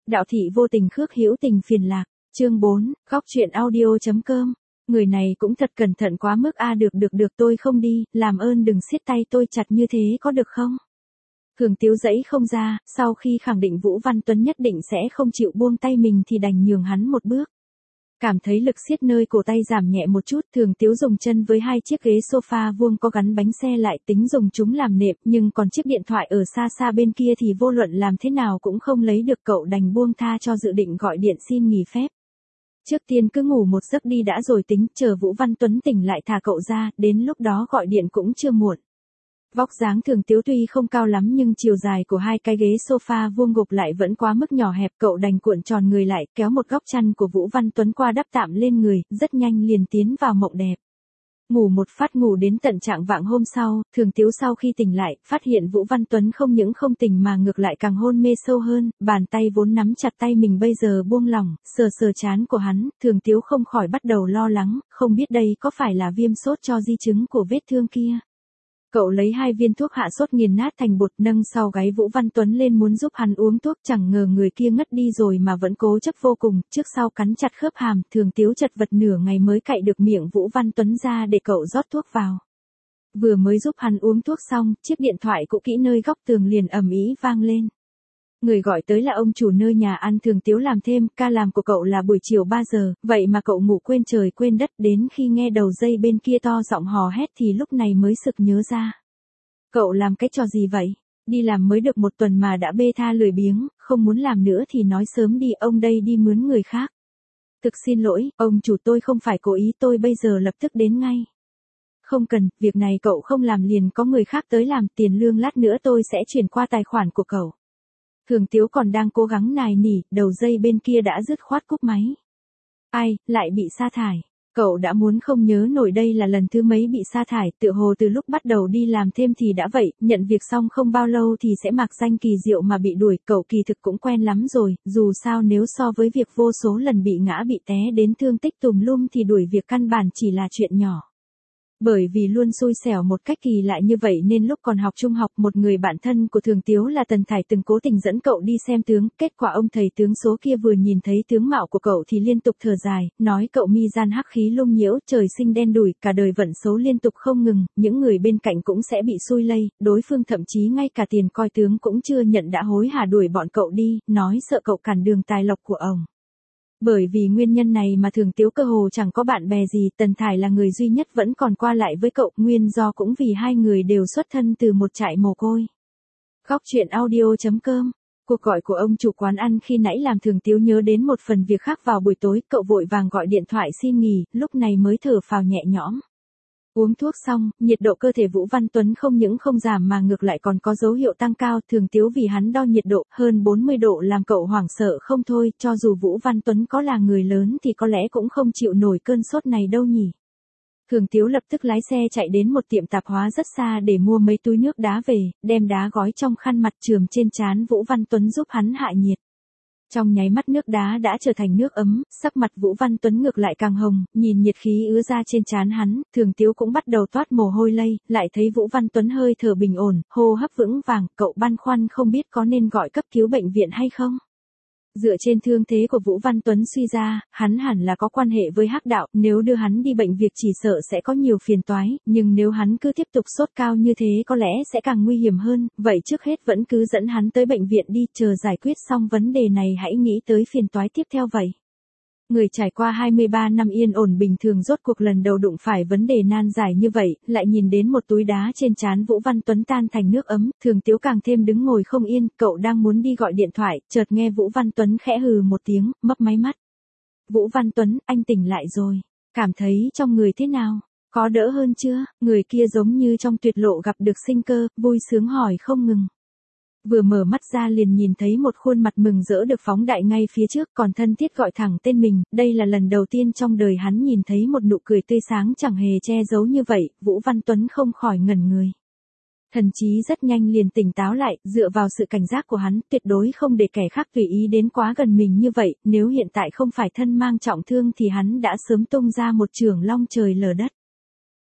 Đạo thị vô tình khước hữu tình phiền lạc. Chương 4, góc truyện audio.com. Người này cũng thật cẩn thận quá mức a. Được tôi không đi, làm ơn đừng siết tay tôi chặt như thế có được không? Thường Tiếu dãy không ra, sau khi khẳng định Vũ Văn Tuấn nhất định sẽ không chịu buông tay mình thì đành nhường hắn một bước. Cảm thấy lực siết nơi cổ tay giảm nhẹ một chút, Thường Tiếu dùng chân với hai chiếc ghế sofa vuông có gắn bánh xe lại tính dùng chúng làm nệm, nhưng còn chiếc điện thoại ở xa xa bên kia thì vô luận làm thế nào cũng không lấy được, cậu đành buông tha cho dự định gọi điện xin nghỉ phép. Trước tiên cứ ngủ một giấc đi đã rồi tính, chờ Vũ Văn Tuấn tỉnh lại thả cậu ra, đến lúc đó gọi điện cũng chưa muộn. Vóc dáng Thường Tiếu tuy không cao lắm nhưng chiều dài của hai cái ghế sofa vuông gộp lại vẫn quá mức nhỏ hẹp, cậu đành cuộn tròn người lại, kéo một góc chăn của Vũ Văn Tuấn qua đắp tạm lên người, rất nhanh liền tiến vào mộng đẹp. Ngủ một phát ngủ đến tận trạng vạng hôm sau, Thường Tiếu sau khi tỉnh lại, phát hiện Vũ Văn Tuấn không những không tỉnh mà ngược lại càng hôn mê sâu hơn, bàn tay vốn nắm chặt tay mình bây giờ buông lỏng, sờ trán của hắn, Thường Tiếu không khỏi bắt đầu lo lắng, không biết đây có phải là viêm sốt cho di chứng của vết thương kia. Cậu lấy 2 viên thuốc hạ sốt nghiền nát thành bột nâng sau gáy Vũ Văn Tuấn lên muốn giúp hắn uống thuốc, chẳng ngờ người kia ngất đi rồi mà vẫn cố chấp vô cùng, trước sau cắn chặt khớp hàm, Thường Tiếu chật vật nửa ngày mới cạy được miệng Vũ Văn Tuấn ra để cậu rót thuốc vào. Vừa mới giúp hắn uống thuốc xong, chiếc điện thoại cũ kỹ nơi góc tường liền ầm ĩ vang lên. Người gọi tới là ông chủ nơi nhà ăn Thường Tiếu làm thêm, ca làm của cậu là buổi chiều 3 giờ, vậy mà cậu ngủ quên trời quên đất, đến khi nghe đầu dây bên kia to giọng hò hét thì lúc này mới sực nhớ ra. Cậu làm cái trò gì vậy? Đi làm mới được 1 tuần mà đã bê tha lười biếng, không muốn làm nữa thì nói sớm đi, ông đây đi mướn người khác. Thực xin lỗi, ông chủ tôi không phải cố ý, tôi bây giờ lập tức đến ngay. Không cần, việc này cậu không làm liền có người khác tới làm, tiền lương lát nữa tôi sẽ chuyển qua tài khoản của cậu. Thường Tiếu còn đang cố gắng nài nỉ, đầu dây bên kia đã dứt khoát cúp máy. Ai, lại bị sa thải. Cậu đã muốn không nhớ nổi đây là lần thứ mấy bị sa thải, tựa hồ từ lúc bắt đầu đi làm thêm thì đã vậy, nhận việc xong không bao lâu thì sẽ mặc danh kỳ diệu mà bị đuổi, cậu kỳ thực cũng quen lắm rồi, dù sao nếu so với việc vô số lần bị ngã bị té đến thương tích tùm lum thì đuổi việc căn bản chỉ là chuyện nhỏ. Bởi vì luôn xui xẻo một cách kỳ lạ như vậy nên lúc còn học trung học, một người bạn thân của Thường Tiếu là Tần Thải từng cố tình dẫn cậu đi xem tướng, kết quả ông thầy tướng số kia vừa nhìn thấy tướng mạo của cậu thì liên tục thở dài, nói cậu mi gian hắc khí lung nhiễu, trời sinh đen đủi, cả đời vận xấu liên tục không ngừng, những người bên cạnh cũng sẽ bị xui lây, đối phương thậm chí ngay cả tiền coi tướng cũng chưa nhận đã hối hả đuổi bọn cậu đi, nói sợ cậu cản đường tài lộc của ông. Bởi vì nguyên nhân này mà Thường Tiếu cơ hồ chẳng có bạn bè gì, Tần Thải là người duy nhất vẫn còn qua lại với cậu, nguyên do cũng vì hai người đều xuất thân từ một trại mồ côi. Góc truyện audio.com. Cuộc gọi của ông chủ quán ăn khi nãy làm Thường Tiếu nhớ đến một phần việc khác vào buổi tối, cậu vội vàng gọi điện thoại xin nghỉ, lúc này mới thở phào nhẹ nhõm. Uống thuốc xong, nhiệt độ cơ thể Vũ Văn Tuấn không những không giảm mà ngược lại còn có dấu hiệu tăng cao, Thường Tiếu vì hắn đo nhiệt độ, hơn 40 độ làm cậu hoảng sợ không thôi, cho dù Vũ Văn Tuấn có là người lớn thì có lẽ cũng không chịu nổi cơn sốt này đâu nhỉ. Thường Tiếu lập tức lái xe chạy đến một tiệm tạp hóa rất xa để mua mấy túi nước đá về, đem đá gói trong khăn mặt chườm trên trán Vũ Văn Tuấn giúp hắn hạ nhiệt. Trong nháy mắt nước đá đã trở thành nước ấm, sắc mặt Vũ Văn Tuấn ngược lại càng hồng, nhìn nhiệt khí ứa ra trên trán hắn, Thường Tiếu cũng bắt đầu toát mồ hôi lây, lại thấy Vũ Văn Tuấn hơi thở bình ổn, hô hấp vững vàng, cậu băn khoăn không biết có nên gọi cấp cứu bệnh viện hay không. Dựa trên thương thế của Vũ Văn Tuấn suy ra, hắn hẳn là có quan hệ với hắc đạo, nếu đưa hắn đi bệnh viện chỉ sợ sẽ có nhiều phiền toái, nhưng nếu hắn cứ tiếp tục sốt cao như thế có lẽ sẽ càng nguy hiểm hơn, vậy trước hết vẫn cứ dẫn hắn tới bệnh viện đi, chờ giải quyết xong vấn đề này hãy nghĩ tới phiền toái tiếp theo vậy. Người trải qua 23 năm yên ổn bình thường rốt cuộc lần đầu đụng phải vấn đề nan giải như vậy, lại nhìn đến một túi đá trên trán Vũ Văn Tuấn tan thành nước ấm, Thường Tiếu càng thêm đứng ngồi không yên, cậu đang muốn đi gọi điện thoại, chợt nghe Vũ Văn Tuấn khẽ hừ một tiếng, mấp máy mắt. Vũ Văn Tuấn, anh tỉnh lại rồi, cảm thấy trong người thế nào, có đỡ hơn chưa? Người kia giống như trong tuyệt lộ gặp được sinh cơ, vui sướng hỏi không ngừng. Vừa mở mắt ra liền nhìn thấy một khuôn mặt mừng rỡ được phóng đại ngay phía trước, còn thân thiết gọi thẳng tên mình, đây là lần đầu tiên trong đời hắn nhìn thấy một nụ cười tươi sáng chẳng hề che giấu như vậy, Vũ Văn Tuấn không khỏi ngẩn người. Thần trí rất nhanh liền tỉnh táo lại, dựa vào sự cảnh giác của hắn, tuyệt đối không để kẻ khác tùy ý đến quá gần mình như vậy, nếu hiện tại không phải thân mang trọng thương thì hắn đã sớm tung ra một chưởng long trời lở đất.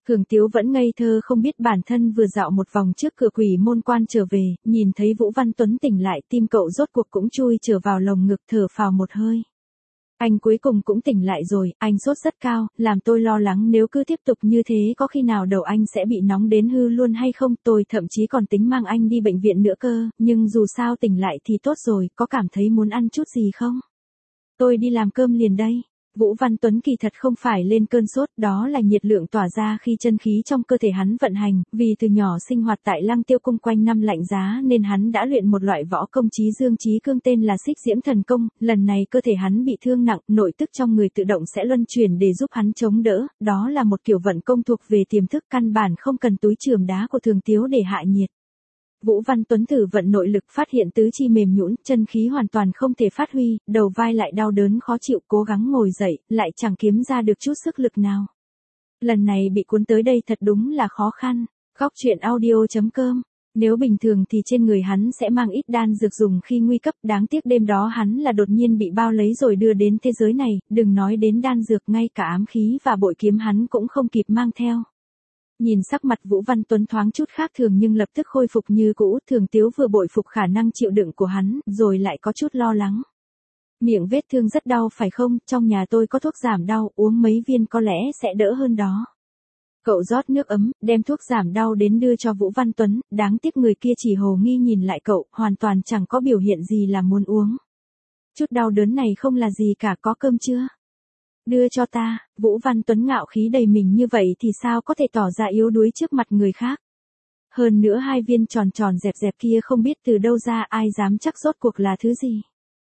Thường Tiếu vẫn ngây thơ không biết bản thân vừa dạo một vòng trước cửa quỷ môn quan trở về, nhìn thấy Vũ Văn Tuấn tỉnh lại, tim cậu rốt cuộc cũng chui trở vào lồng ngực, thở phào một hơi. Anh cuối cùng cũng tỉnh lại rồi, anh sốt rất cao, làm tôi lo lắng nếu cứ tiếp tục như thế có khi nào đầu anh sẽ bị nóng đến hư luôn hay không, tôi thậm chí còn tính mang anh đi bệnh viện nữa cơ, nhưng dù sao tỉnh lại thì tốt rồi, có cảm thấy muốn ăn chút gì không? Tôi đi làm cơm liền đây. Vũ Văn Tuấn kỳ thật không phải lên cơn sốt, đó là nhiệt lượng tỏa ra khi chân khí trong cơ thể hắn vận hành, vì từ nhỏ sinh hoạt tại Lăng Tiêu Cung quanh năm lạnh giá nên hắn đã luyện một loại võ công chí dương chí cương tên là Xích Diễm Thần Công, lần này cơ thể hắn bị thương nặng, nội tức trong người tự động sẽ luân chuyển để giúp hắn chống đỡ, đó là một kiểu vận công thuộc về tiềm thức, căn bản không cần túi chườm đá của Thường Tiếu để hạ nhiệt. Vũ Văn Tuấn thử vận nội lực, phát hiện tứ chi mềm nhũn, chân khí hoàn toàn không thể phát huy, đầu vai lại đau đớn khó chịu, cố gắng ngồi dậy, lại chẳng kiếm ra được chút sức lực nào. Lần này bị cuốn tới đây thật đúng là khó khăn. Góc truyện audio.com. Nếu bình thường thì trên người hắn sẽ mang ít đan dược dùng khi nguy cấp, đáng tiếc đêm đó hắn là đột nhiên bị bao lấy rồi đưa đến thế giới này, đừng nói đến đan dược, ngay cả ám khí và bội kiếm hắn cũng không kịp mang theo. Nhìn sắc mặt Vũ Văn Tuấn thoáng chút khác thường nhưng lập tức khôi phục như cũ, Thường Tiếu vừa bội phục khả năng chịu đựng của hắn, rồi lại có chút lo lắng. Miệng vết thương rất đau phải không, trong nhà tôi có thuốc giảm đau, uống mấy viên có lẽ sẽ đỡ hơn đó. Cậu rót nước ấm, đem thuốc giảm đau đến đưa cho Vũ Văn Tuấn, đáng tiếc người kia chỉ hồ nghi nhìn lại cậu, hoàn toàn chẳng có biểu hiện gì là muốn uống. Chút đau đớn này không là gì cả, có cơm chưa? Đưa cho ta. Vũ Văn Tuấn ngạo khí đầy mình như vậy thì sao có thể tỏ ra yếu đuối trước mặt người khác. Hơn nữa hai viên tròn tròn dẹp dẹp kia không biết từ đâu ra, ai dám chắc rốt cuộc là thứ gì.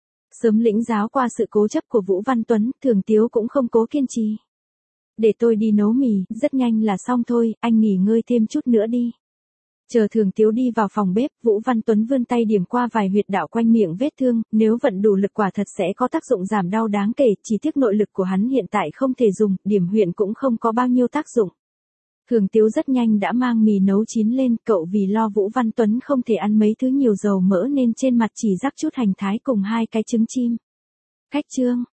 Sớm lĩnh giáo qua sự cố chấp của Vũ Văn Tuấn, Thường Tiếu cũng không cố kiên trì. Để tôi đi nấu mì, rất nhanh là xong thôi, anh nghỉ ngơi thêm chút nữa đi. Chờ Thường Tiếu đi vào phòng bếp, Vũ Văn Tuấn vươn tay điểm qua vài huyệt đạo quanh miệng vết thương, nếu vận đủ lực quả thật sẽ có tác dụng giảm đau đáng kể, chỉ tiếc nội lực của hắn hiện tại không thể dùng, điểm huyệt cũng không có bao nhiêu tác dụng. Thường Tiếu rất nhanh đã mang mì nấu chín lên, cậu vì lo Vũ Văn Tuấn không thể ăn mấy thứ nhiều dầu mỡ nên trên mặt chỉ rắc chút hành thái cùng 2 cái trứng chim. Cách chương